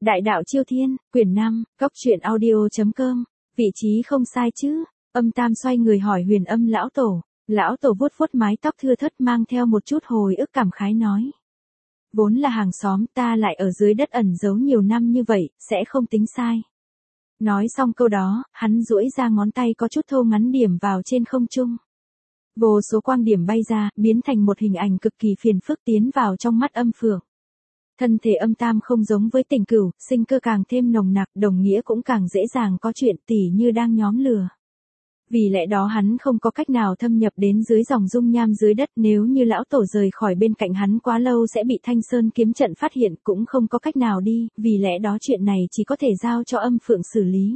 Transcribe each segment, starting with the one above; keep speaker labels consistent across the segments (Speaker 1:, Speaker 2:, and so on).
Speaker 1: Đại đạo Chiêu Thiên, quyển 5, Cóc truyện audio.com, vị trí không sai chứ? Âm Tam xoay người hỏi Huyền Âm lão tổ. Lão tổ vuốt vuốt mái tóc thưa thớt mang theo một chút hồi ức cảm khái nói. Vốn là hàng xóm, ta lại ở dưới đất ẩn giấu nhiều năm như vậy, sẽ không tính sai. Nói xong câu đó, hắn duỗi ra ngón tay có chút thô ngắn điểm vào trên không trung. Vô số quang điểm bay ra, biến thành một hình ảnh cực kỳ phiền phức tiến vào trong mắt Âm Phượng. Thân thể Âm Tam không giống với Tình Cửu, sinh cơ càng thêm nồng nặc, đồng nghĩa cũng càng dễ dàng có chuyện tỉ như đang nhóm lửa. Vì lẽ đó hắn không có cách nào thâm nhập đến dưới dòng dung nham dưới đất, nếu như lão tổ rời khỏi bên cạnh hắn quá lâu sẽ bị Thanh Sơn kiếm trận phát hiện, cũng không có cách nào đi, vì lẽ đó chuyện này chỉ có thể giao cho Âm Phượng xử lý.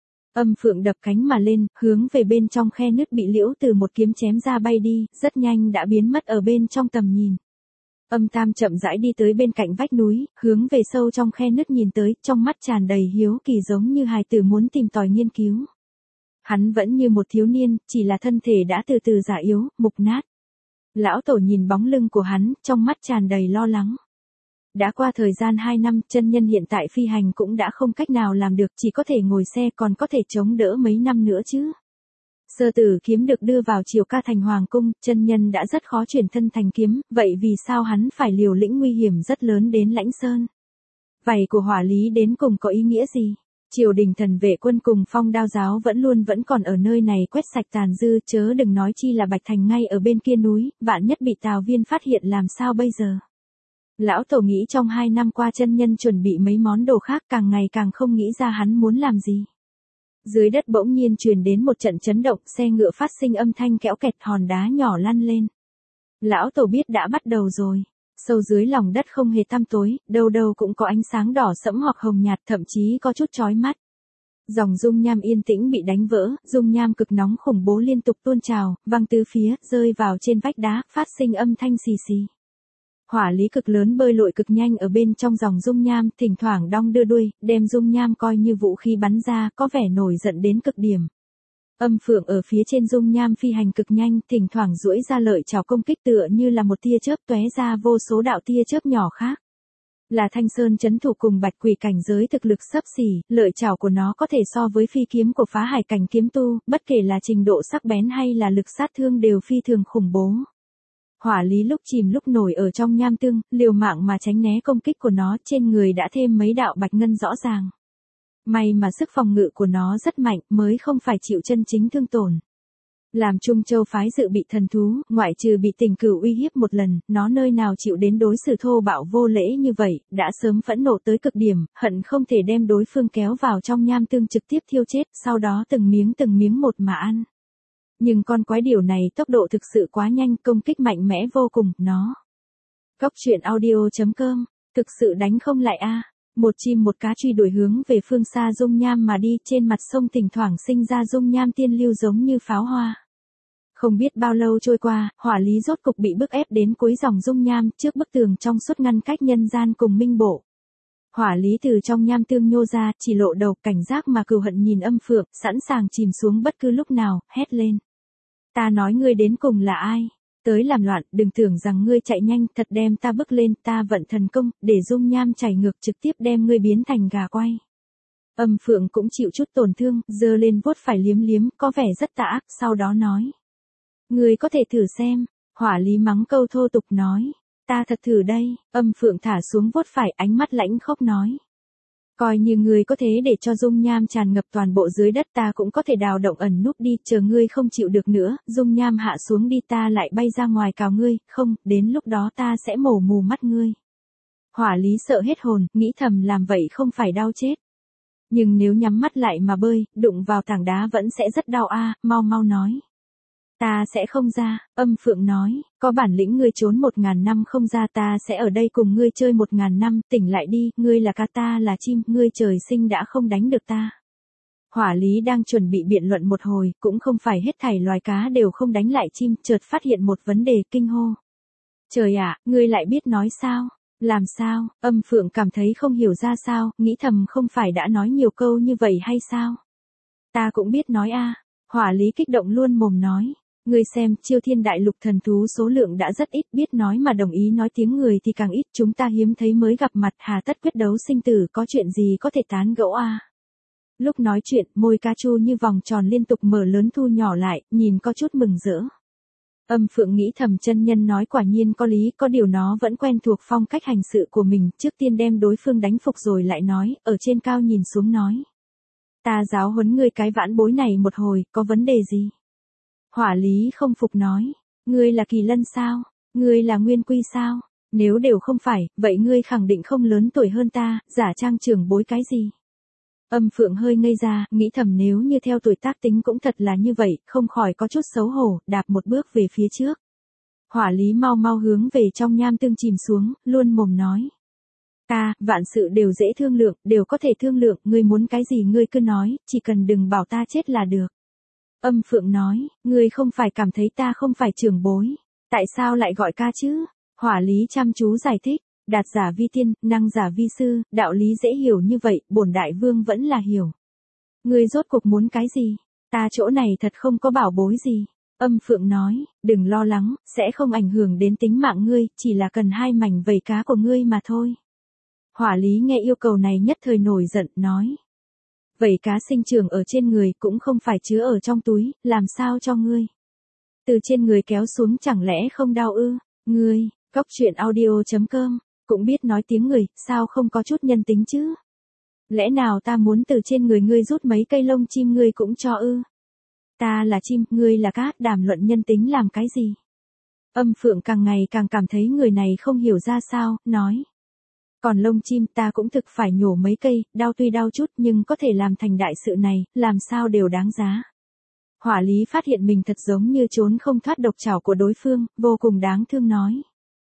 Speaker 1: Âm Phượng đập cánh mà lên, hướng về bên trong khe nứt bị Liễu Từ một kiếm chém ra bay đi, rất nhanh đã biến mất ở bên trong tầm nhìn. Âm Tam chậm rãi đi tới bên cạnh vách núi, hướng về sâu trong khe nứt nhìn tới, trong mắt tràn đầy hiếu kỳ giống như hài tử muốn tìm tòi nghiên cứu. Hắn vẫn như một thiếu niên, chỉ là thân thể đã từ từ già yếu, mục nát. Lão tổ nhìn bóng lưng của hắn, trong mắt tràn đầy lo lắng. Đã qua thời gian 2 năm, chân nhân hiện tại phi hành cũng đã không cách nào làm được, chỉ có thể ngồi xe, còn có thể chống đỡ mấy năm nữa chứ. Sơ Tử kiếm được đưa vào Triều Ca thành hoàng cung, chân nhân đã rất khó chuyển thân thành kiếm, vậy vì sao hắn phải liều lĩnh nguy hiểm rất lớn đến Lãnh Sơn? Vảy của Hỏa Lý đến cùng có ý nghĩa gì? Triều đình thần vệ quân cùng Phong Đao giáo vẫn còn ở nơi này quét sạch tàn dư, chớ đừng nói chi là Bạch Thành ngay ở bên kia núi, vạn nhất bị Tào Viên phát hiện làm sao bây giờ? Lão tổ nghĩ trong 2 năm qua chân nhân chuẩn bị mấy món đồ khác, càng ngày càng không nghĩ ra hắn muốn làm gì. Dưới đất bỗng nhiên truyền đến một trận chấn động, xe ngựa phát sinh âm thanh kéo kẹt, hòn đá nhỏ lăn lên. Lão tổ biết đã bắt đầu rồi. Sâu dưới lòng đất không hề tăm tối, đâu đâu cũng có ánh sáng đỏ sẫm hoặc hồng nhạt, thậm chí có chút chói mắt. Dòng dung nham yên tĩnh bị đánh vỡ, dung nham cực nóng khủng bố liên tục tuôn trào, văng tứ phía, rơi vào trên vách đá, phát sinh âm thanh xì xì. Hỏa lý cực lớn bơi lội cực nhanh ở bên trong dòng dung nham, thỉnh thoảng đong đưa đuôi, đem dung nham coi như vũ khí bắn ra, có vẻ nổi giận đến cực điểm. Âm Phượng ở phía trên dung nham phi hành cực nhanh, thỉnh thoảng duỗi ra lợi chảo công kích tựa như là một tia chớp tóe ra vô số đạo tia chớp nhỏ khác. Là Thanh Sơn trấn thủ cùng Bạch Quỷ cảnh giới thực lực xấp xỉ, lợi chảo của nó có thể so với phi kiếm của Phá Hải cảnh kiếm tu, bất kể là trình độ sắc bén hay là lực sát thương đều phi thường khủng bố. Hỏa lý lúc chìm lúc nổi ở trong nham tương, liều mạng mà tránh né công kích của nó, trên người đã thêm mấy đạo bạch ngân rõ ràng. May mà sức phòng ngự của nó rất mạnh, mới không phải chịu chân chính thương tổn. Làm Trung Châu phái dự bị thần thú, ngoại trừ bị Tình Cửu uy hiếp một lần, nó nơi nào chịu đến đối xử thô bạo vô lễ như vậy, đã sớm phẫn nộ tới cực điểm, hận không thể đem đối phương kéo vào trong nham tương trực tiếp thiêu chết, sau đó từng miếng một mà ăn. Nhưng con quái điểu này tốc độ thực sự quá nhanh, công kích mạnh mẽ vô cùng, nó. Cóc truyện audio.com, thực sự đánh không lại a. Một chim một cá truy đuổi hướng về phương xa dung nham mà đi, trên mặt sông thỉnh thoảng sinh ra dung nham tiên lưu giống như pháo hoa. Không biết bao lâu trôi qua, Hỏa lý rốt cục bị bức ép đến cuối dòng dung nham, trước bức tường trong suốt ngăn cách nhân gian cùng minh bộ. Hỏa lý từ trong nham tương nhô ra, chỉ lộ đầu, cảnh giác mà cừu hận nhìn Âm Phượng, sẵn sàng chìm xuống bất cứ lúc nào, hét lên. Ta nói ngươi đến cùng là ai? Tới làm loạn, đừng tưởng rằng ngươi chạy nhanh, thật đem ta bức lên, ta vận thần công, để dung nham chảy ngược trực tiếp đem ngươi biến thành gà quay. Âm Phượng cũng chịu chút tổn thương, giơ lên vuốt phải liếm liếm, có vẻ rất tà ác, sau đó nói. Ngươi có thể thử xem. Hỏa lý mắng câu thô tục nói. Ta thật thử đây. Âm Phượng thả xuống vuốt phải, ánh mắt lãnh khốc nói. Coi như ngươi có thế để cho dung nham tràn ngập toàn bộ dưới đất, ta cũng có thể đào động ẩn núp đi, chờ ngươi không chịu được nữa, dung nham hạ xuống đi, ta lại bay ra ngoài cào ngươi, không, đến lúc đó ta sẽ mổ mù mắt ngươi. Hỏa lý sợ hết hồn, nghĩ thầm làm vậy không phải đau chết. Nhưng nếu nhắm mắt lại mà bơi, đụng vào tảng đá vẫn sẽ rất đau a, mau nói. Ta sẽ không ra, Âm Phượng nói, có bản lĩnh ngươi trốn 1000 năm không ra, ta sẽ ở đây cùng ngươi chơi 1000 năm, tỉnh lại đi, ngươi là cá ta là chim, ngươi trời sinh đã không đánh được ta. Hỏa lý đang chuẩn bị biện luận một hồi, cũng không phải hết thảy loài cá đều không đánh lại chim, chợt phát hiện một vấn đề, kinh hô. Trời ạ, ngươi lại biết nói sao? Làm sao? Âm Phượng cảm thấy không hiểu ra sao, nghĩ thầm không phải đã nói nhiều câu như vậy hay sao? Ta cũng biết nói a. Hỏa lý kích động luôn mồm nói. Ngươi xem, Chiêu Thiên Đại Lục thần thú số lượng đã rất ít, biết nói mà đồng ý nói tiếng người thì càng ít, chúng ta hiếm thấy mới gặp mặt, hà tất quyết đấu sinh tử, có chuyện gì có thể tán gẫu à. Lúc nói chuyện, môi Ca Chu như vòng tròn liên tục mở lớn thu nhỏ lại, nhìn có chút mừng rỡ. Âm Phượng nghĩ thầm chân nhân nói quả nhiên có lý, có điều nó vẫn quen thuộc phong cách hành sự của mình, trước tiên đem đối phương đánh phục rồi lại nói, ở trên cao nhìn xuống nói. Ta giáo huấn ngươi cái vãn bối này một hồi, có vấn đề gì? Hỏa Lý không phục nói, ngươi là Kỳ Lân sao? Ngươi là Nguyên Quy sao? Nếu đều không phải, vậy ngươi khẳng định không lớn tuổi hơn ta, giả trang trưởng bối cái gì? Âm Phượng hơi ngây ra, nghĩ thầm nếu như theo tuổi tác tính cũng thật là như vậy, không khỏi có chút xấu hổ, đạp một bước về phía trước. Hỏa Lý mau mau hướng về trong nham tương chìm xuống, luôn mồm nói. Ta, vạn sự đều dễ thương lượng, đều có thể thương lượng, ngươi muốn cái gì ngươi cứ nói, chỉ cần đừng bảo ta chết là được. Âm Phượng nói, ngươi không phải cảm thấy ta không phải trưởng bối, tại sao lại gọi ca chứ? Hỏa Lý chăm chú giải thích, đạt giả vi tiên, năng giả vi sư, đạo lý dễ hiểu như vậy, bổn đại vương vẫn là hiểu. Ngươi rốt cuộc muốn cái gì? Ta chỗ này thật không có bảo bối gì. Âm Phượng nói, đừng lo lắng, sẽ không ảnh hưởng đến tính mạng ngươi, chỉ là cần 2 mảnh vảy cá của ngươi mà thôi. Hỏa Lý nghe yêu cầu này nhất thời nổi giận, nói. Vảy cá sinh trưởng ở trên người cũng không phải chứa ở trong túi, làm sao cho ngươi? Từ trên người kéo xuống chẳng lẽ không đau ư? Ngươi, Cóc Truyện Audio.com, cũng biết nói tiếng người, sao không có chút nhân tính chứ? Lẽ nào ta muốn từ trên người ngươi rút mấy cây lông chim ngươi cũng cho ư? Ta là chim, ngươi là cát, đàm luận nhân tính làm cái gì? Âm Phượng càng ngày càng cảm thấy người này không hiểu ra sao, nói. Còn lông chim ta cũng thực phải nhổ mấy cây, đau tuy đau chút nhưng có thể làm thành đại sự này, làm sao đều đáng giá. Hỏa Lý phát hiện mình thật giống như trốn không thoát độc trảo của đối phương, vô cùng đáng thương nói.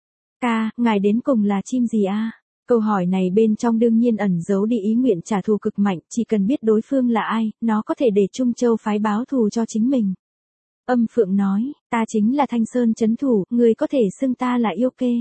Speaker 1: Ca, ngài đến cùng là chim gì a? Câu hỏi này bên trong đương nhiên ẩn giấu đi ý nguyện trả thù cực mạnh, chỉ cần biết đối phương là ai, nó có thể để Trung Châu phái báo thù cho chính mình. Âm Phượng nói, ta chính là Thanh Sơn trấn thủ, người có thể xưng ta là yêu kê.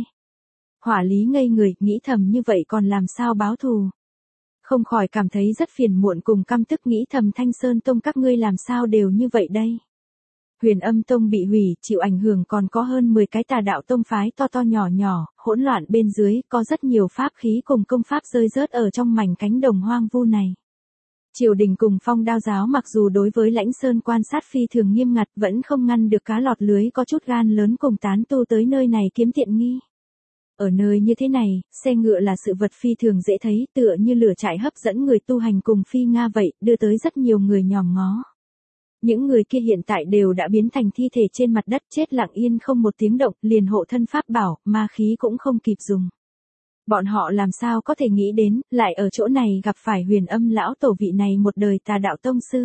Speaker 1: Hỏa Lý ngây người, nghĩ thầm như vậy còn làm sao báo thù. Không khỏi cảm thấy rất phiền muộn cùng căm tức, nghĩ thầm Thanh Sơn Tông các ngươi làm sao đều như vậy đây. Huyền Âm Tông bị hủy, chịu ảnh hưởng còn có hơn 10 cái tà đạo tông phái to to nhỏ nhỏ, hỗn loạn bên dưới, có rất nhiều pháp khí cùng công pháp rơi rớt ở trong mảnh cánh đồng hoang vu này. Triều đình cùng Phong Đao giáo mặc dù đối với Lãnh Sơn quan sát phi thường nghiêm ngặt, vẫn không ngăn được cá lọt lưới có chút gan lớn cùng tán tu tới nơi này kiếm tiện nghi. Ở nơi như thế này, xe ngựa là sự vật phi thường dễ thấy, tựa như lửa trại hấp dẫn người tu hành cùng phi Nga vậy, đưa tới rất nhiều người nhòm ngó. Những người kia hiện tại đều đã biến thành thi thể trên mặt đất, chết lặng yên không một tiếng động, liền hộ thân pháp bảo, ma khí cũng không kịp dùng. Bọn họ làm sao có thể nghĩ đến, lại ở chỗ này gặp phải Huyền Âm lão tổ vị này một đời tà đạo tông sư.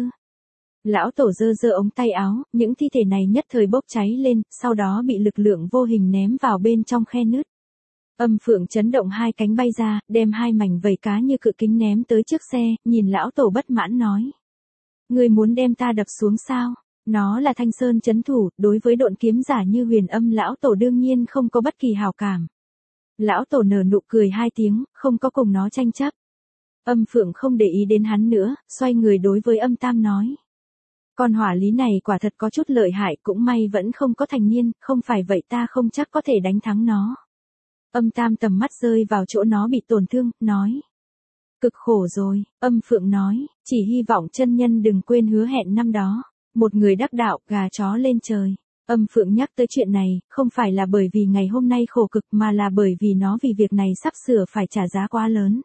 Speaker 1: Lão tổ giơ giơ ống tay áo, những thi thể này nhất thời bốc cháy lên, sau đó bị lực lượng vô hình ném vào bên trong khe nứt. Âm Phượng chấn động 2 cánh bay ra, đem 2 mảnh vảy cá như cự kính ném tới trước xe, nhìn lão tổ bất mãn nói. Ngươi muốn đem ta đập xuống sao? Nó là Thanh Sơn trấn thủ, đối với độn kiếm giả như Huyền Âm lão tổ đương nhiên không có bất kỳ hảo cảm. Lão tổ nở nụ cười 2 tiếng, không có cùng nó tranh chấp. Âm Phượng không để ý đến hắn nữa, xoay người đối với Âm Tam nói. Con Hỏa Lý này quả thật có chút lợi hại, cũng may vẫn không có thành niên, không phải vậy ta không chắc có thể đánh thắng nó. Âm Tam tầm mắt rơi vào chỗ nó bị tổn thương, nói. Cực khổ rồi, Âm Phượng nói, chỉ hy vọng chân nhân đừng quên hứa hẹn năm đó. Một người đắc đạo, gà chó lên trời. Âm Phượng nhắc tới chuyện này, không phải là bởi vì ngày hôm nay khổ cực mà là bởi vì nó vì việc này sắp sửa phải trả giá quá lớn.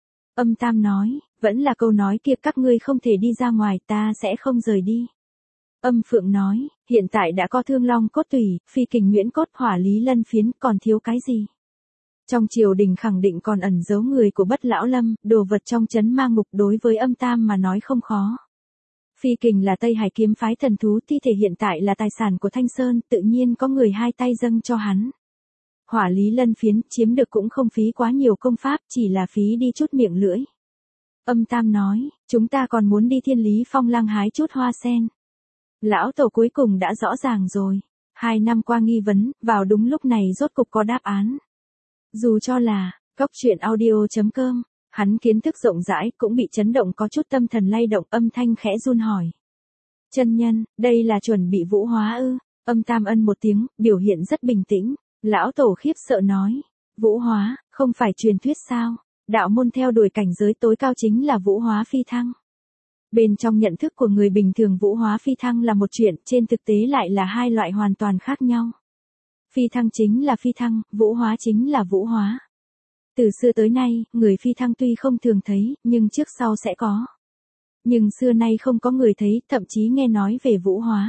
Speaker 1: Âm Tam nói, vẫn là câu nói kia, các ngươi không thể đi ra ngoài, ta sẽ không rời đi. Âm Phượng nói, hiện tại đã có Thương Long cốt tủy, Phi Kình nhuyễn cốt, Hỏa Lý lân phiến, còn thiếu cái gì? Trong triều đình khẳng định còn ẩn giấu người của Bất Lão Lâm, đồ vật trong trấn ma ngục đối với Âm Tam mà nói không khó. Phi Kình là Tây Hải kiếm phái thần thú, thi thể hiện tại là tài sản của Thanh Sơn, tự nhiên có người 2 tay dâng cho hắn. Hỏa Lý lân phiến, chiếm được cũng không phí quá nhiều công pháp, chỉ là phí đi chút miệng lưỡi. Âm Tam nói, chúng ta còn muốn đi Thiên Lý Phong Lăng hái chút hoa sen. Lão tổ cuối cùng đã rõ ràng rồi. 2 năm qua nghi vấn, vào đúng lúc này rốt cục có đáp án. Dù cho là, Cóc Truyện Audio.com, hắn kiến thức rộng rãi, cũng bị chấn động có chút tâm thần lay động, âm thanh khẽ run hỏi. Chân nhân, đây là chuẩn bị vũ hóa ư? Âm Tam ân một tiếng, biểu hiện rất bình tĩnh. Lão Tổ khiếp sợ nói. Vũ hóa, không phải truyền thuyết sao? Đạo môn theo đuổi cảnh giới tối cao chính là vũ hóa phi thăng. Bên trong nhận thức của người bình thường vũ hóa phi thăng là một chuyện, trên thực tế lại là hai loại hoàn toàn khác nhau. Phi thăng chính là phi thăng, vũ hóa chính là vũ hóa. Từ xưa tới nay, người phi thăng tuy không thường thấy, nhưng trước sau sẽ có. Nhưng xưa nay không có người thấy, thậm chí nghe nói về vũ hóa.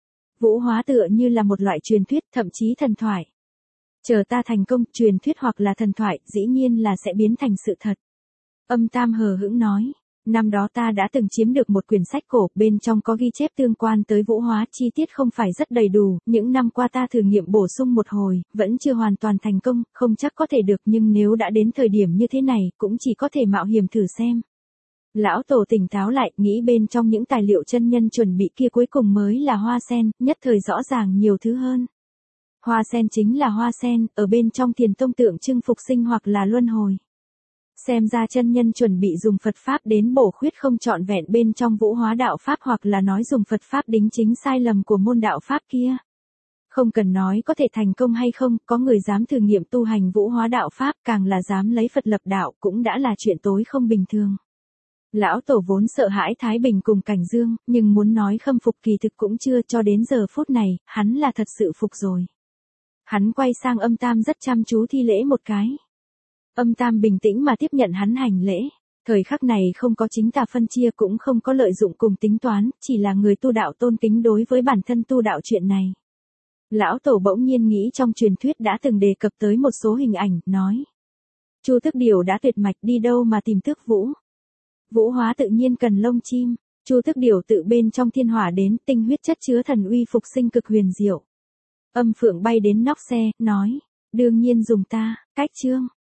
Speaker 1: Vũ hóa tựa như là một loại truyền thuyết, thậm chí thần thoại. Chờ ta thành công, truyền thuyết hoặc là thần thoại, dĩ nhiên là sẽ biến thành sự thật. Âm Tam hờ hững nói. Năm đó ta đã từng chiếm được một quyển sách cổ, bên trong có ghi chép tương quan tới vũ hóa, chi tiết không phải rất đầy đủ, những năm qua ta thử nghiệm bổ sung một hồi, vẫn chưa hoàn toàn thành công, không chắc có thể được, nhưng nếu đã đến thời điểm như thế này, cũng chỉ có thể mạo hiểm thử xem. Lão Tổ tỉnh táo lại, nghĩ bên trong những tài liệu chân nhân chuẩn bị kia cuối cùng mới là hoa sen, nhất thời rõ ràng nhiều thứ hơn. Hoa sen chính là hoa sen, ở bên trong Thiền Tông tượng trưng phục sinh hoặc là luân hồi. Xem ra chân nhân chuẩn bị dùng Phật Pháp đến bổ khuyết không trọn vẹn bên trong vũ hóa đạo Pháp hoặc là nói dùng Phật Pháp đính chính sai lầm của môn đạo Pháp kia. Không cần nói có thể thành công hay không, có người dám thử nghiệm tu hành vũ hóa đạo Pháp, càng là dám lấy Phật lập đạo, cũng đã là chuyện tối không bình thường. Lão Tổ vốn sợ hãi Thái Bình cùng Cảnh Dương, nhưng muốn nói khâm phục kỳ thực cũng chưa, cho đến giờ phút này, hắn là thật sự phục rồi. Hắn quay sang Âm Tam rất chăm chú thi lễ một cái. Âm Tam bình tĩnh mà tiếp nhận hắn hành lễ. Thời khắc này không có chính tà phân chia, cũng không có lợi dụng cùng tính toán, chỉ là người tu đạo tôn kính đối với bản thân tu đạo chuyện này. Lão Tổ bỗng nhiên nghĩ trong truyền thuyết đã từng đề cập tới một số hình ảnh, nói. Chu Tước Điểu đã tuyệt mạch, đi đâu mà tìm Tước Vũ. Vũ hóa tự nhiên cần lông chim. Chu Tước Điểu tự bên trong thiên hỏa đến, tinh huyết chất chứa thần uy phục sinh cực huyền diệu. Âm Phượng bay đến nóc xe, nói. Đương nhiên dùng ta, cách chương.